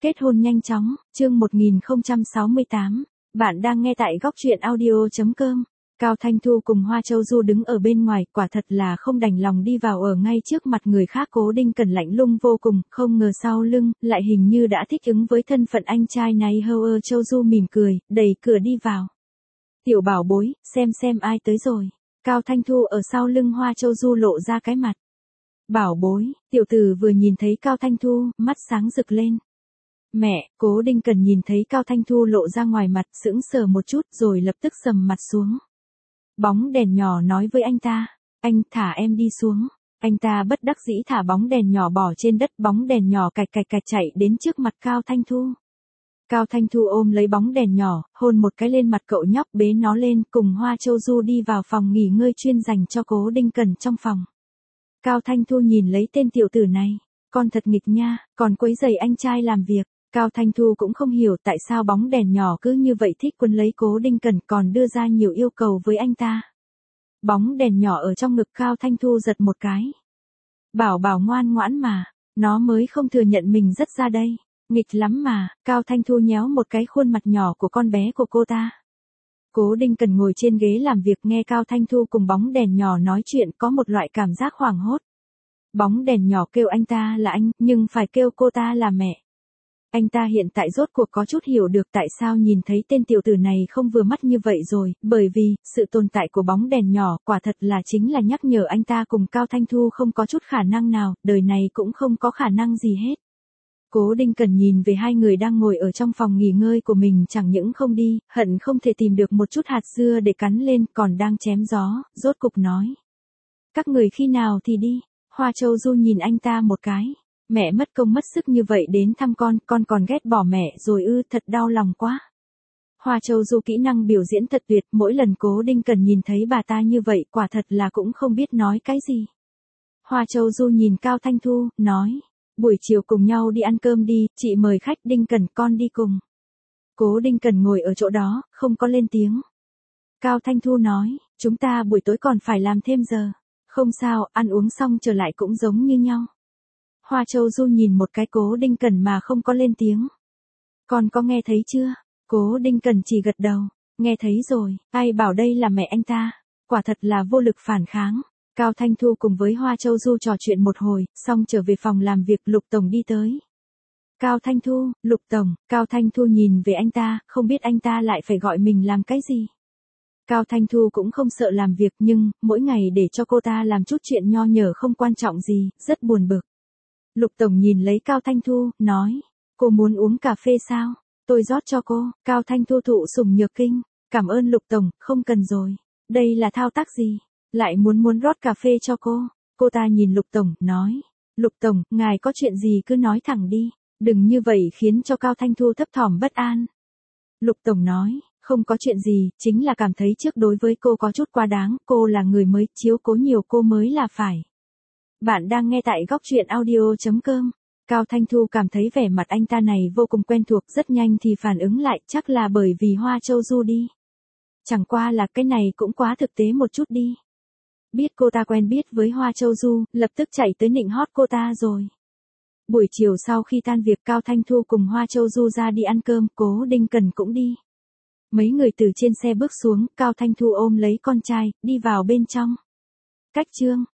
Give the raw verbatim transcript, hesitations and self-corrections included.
Kết hôn nhanh chóng, chương một nghìn không trăm sáu mươi tám. Bạn đang nghe tại góc truyện audio chấm com. Cao Thanh Thu cùng Hoa Châu Du đứng ở bên ngoài, quả thật là không đành lòng đi vào ở ngay trước mặt người khác. Cố Đinh Cần lạnh lùng vô cùng, không ngờ sau lưng, lại hình như đã thích ứng với thân phận anh trai này. Hơ ơ Châu Du mỉm cười, đẩy cửa đi vào. Tiểu bảo bối, xem xem ai tới rồi. Cao Thanh Thu ở sau lưng Hoa Châu Du lộ ra cái mặt. Bảo bối, tiểu tử vừa nhìn thấy Cao Thanh Thu, mắt sáng rực lên. Mẹ, Cố Đinh Cần nhìn thấy Cao Thanh Thu lộ ra ngoài mặt, sững sờ một chút rồi lập tức sầm mặt xuống. Bóng đèn nhỏ nói với anh ta, anh thả em đi xuống. Anh ta bất đắc dĩ thả bóng đèn nhỏ bỏ trên đất, bóng đèn nhỏ cạch cạch cạch chạy đến trước mặt Cao Thanh Thu. Cao Thanh Thu ôm lấy bóng đèn nhỏ, hôn một cái lên mặt cậu nhóc, bế nó lên, cùng Hoa Châu Du đi vào phòng nghỉ ngơi chuyên dành cho Cố Đinh Cần trong phòng. Cao Thanh Thu nhìn lấy tên tiểu tử này, con thật nghịch nha, còn quấy rầy anh trai làm việc. Cao Thanh Thu cũng không hiểu tại sao bóng đèn nhỏ cứ như vậy thích quấn lấy Cố Đinh Cần, còn đưa ra nhiều yêu cầu với anh ta. Bóng đèn nhỏ ở trong ngực Cao Thanh Thu giật một cái. Bảo bảo ngoan ngoãn mà, nó mới không thừa nhận mình rất ra đây, nghịch lắm mà. Cao Thanh Thu nhéo một cái khuôn mặt nhỏ của con bé của cô ta. Cố Đinh Cần ngồi trên ghế làm việc nghe Cao Thanh Thu cùng bóng đèn nhỏ nói chuyện, có một loại cảm giác hoảng hốt. Bóng đèn nhỏ kêu anh ta là anh, nhưng phải kêu cô ta là mẹ. Anh ta hiện tại rốt cuộc có chút hiểu được tại sao nhìn thấy tên tiểu tử này không vừa mắt như vậy rồi, bởi vì, sự tồn tại của bóng đèn nhỏ quả thật là chính là nhắc nhở anh ta cùng Cao Thanh Thu không có chút khả năng nào, đời này cũng không có khả năng gì hết. Cố Đinh Cần nhìn về hai người đang ngồi ở trong phòng nghỉ ngơi của mình, chẳng những không đi, hận không thể tìm được một chút hạt dưa để cắn lên, còn đang chém gió, rốt cục nói. Các người khi nào thì đi? Hoa Châu Du nhìn anh ta một cái. Mẹ mất công mất sức như vậy đến thăm con, con còn ghét bỏ mẹ rồi ư, thật đau lòng quá. Hoa Châu Du kỹ năng biểu diễn thật tuyệt, mỗi lần Cố Đinh Cần nhìn thấy bà ta như vậy, quả thật là cũng không biết nói cái gì. Hoa Châu Du nhìn Cao Thanh Thu, nói. Buổi chiều cùng nhau đi ăn cơm đi, chị mời khách. Đinh Cần, con đi cùng. Cố Đinh Cần ngồi ở chỗ đó, không có lên tiếng. Cao Thanh Thu nói, chúng ta buổi tối còn phải làm thêm giờ. Không sao, ăn uống xong trở lại cũng giống như nhau. Hoa Châu Du nhìn một cái Cố Đinh Cần mà không có lên tiếng. Con có nghe thấy chưa? Cố Đinh Cần chỉ gật đầu. Nghe thấy rồi, ai bảo đây là mẹ anh ta. Quả thật là vô lực phản kháng. Cao Thanh Thu cùng với Hoa Châu Du trò chuyện một hồi, xong trở về phòng làm việc. Lục Tổng đi tới. Cao Thanh Thu, Lục Tổng. Cao Thanh Thu nhìn về anh ta, không biết anh ta lại phải gọi mình làm cái gì. Cao Thanh Thu cũng không sợ làm việc, nhưng, mỗi ngày để cho cô ta làm chút chuyện nho nhỏ không quan trọng gì, rất buồn bực. Lục Tổng nhìn lấy Cao Thanh Thu, nói. Cô muốn uống cà phê sao? Tôi rót cho cô. Cao Thanh Thu thụ sủng nhược kinh. Cảm ơn Lục Tổng, không cần rồi. Đây là thao tác gì? Lại muốn muốn rót cà phê cho cô. Cô ta nhìn Lục Tổng, nói. Lục Tổng, ngài có chuyện gì cứ nói thẳng đi. Đừng như vậy khiến cho Cao Thanh Thu thấp thỏm bất an. Lục Tổng nói. Không có chuyện gì, chính là cảm thấy trước đối với cô có chút quá đáng. Cô là người mới, chiếu cố nhiều cô mới là phải. Bạn đang nghe tại góc truyện audio chấm com. Cao Thanh Thu cảm thấy vẻ mặt anh ta này vô cùng quen thuộc, rất nhanh thì phản ứng lại, chắc là bởi vì Hoa Châu Du đi. Chẳng qua là cái này cũng quá thực tế một chút đi. Biết cô ta quen biết với Hoa Châu Du, lập tức chạy tới nịnh hót cô ta rồi. Buổi chiều sau khi tan việc, Cao Thanh Thu cùng Hoa Châu Du ra đi ăn cơm, Cố Đinh Cần cũng đi. Mấy người từ trên xe bước xuống, Cao Thanh Thu ôm lấy con trai, đi vào bên trong. Cách chương